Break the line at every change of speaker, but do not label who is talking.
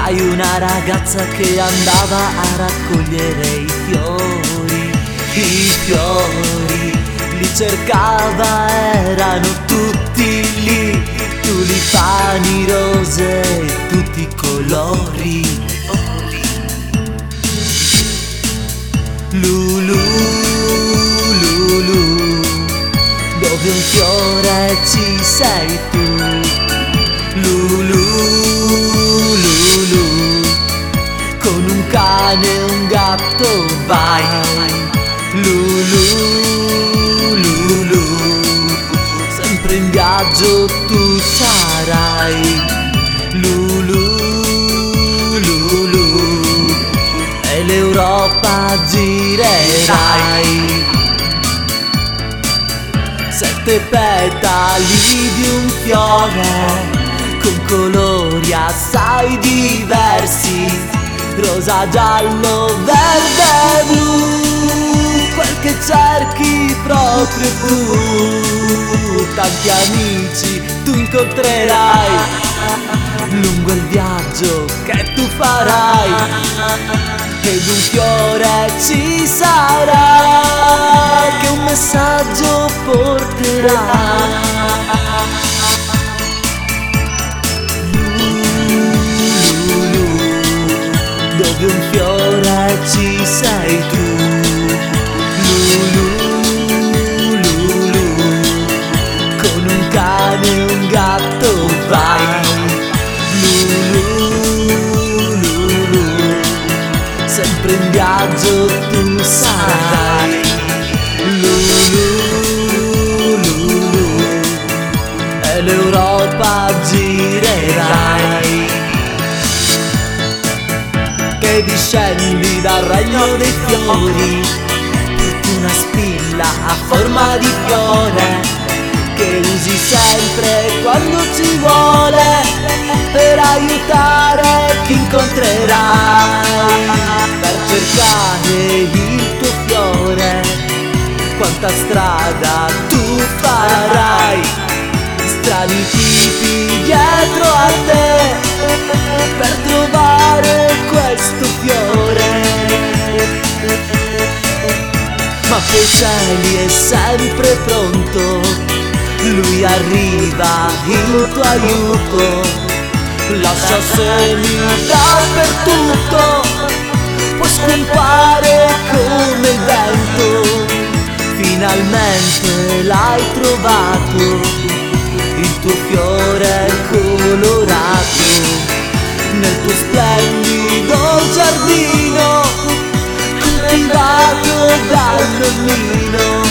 Sai, una ragazza che andava a raccogliere i fiori, li cercava, erano tutti lì, tulipani, rose, tutti i colori. Lulu, Lulu, dove un fiore ci sei tu. Lulu, Lulu, con un cane e un gatto vai. Lulu, Lulu, sempre in viaggio tu sarai. Lulu, Lulu, e l'Europa girerai. 7 petali di un fiore con colori assai diversi, rosa, giallo, verde, blu, quel che cerchi proprio tu. Tanti amici tu incontrerai lungo il viaggio che tu farai, ed un fiore ci sarà che un messaggio porterà. Dove un fiore ci sei tu. Lulu, Lulu, con un cane e un gatto vai. Lulu, Lulu, sempre in viaggio tu sarai. Lulu, Lulu, e l'Europa girerai. Che discendi dal regno dei fiori, porti una spilla a forma di fiore, che usi sempre quando ci vuole, per aiutare chi incontrerai, per cercare il tuo fiore. Quanta strada tu farai, strani tipi dietro a te, per trovare questo fiore. Ma coi cieli è sempre pronto, lui arriva in tuo aiuto, lascia semi dappertutto, può scampare come il vento. Finalmente l'hai trovato, il tuo fiore colorato, nel tuo splendido giardino, coltivato dal nonnino.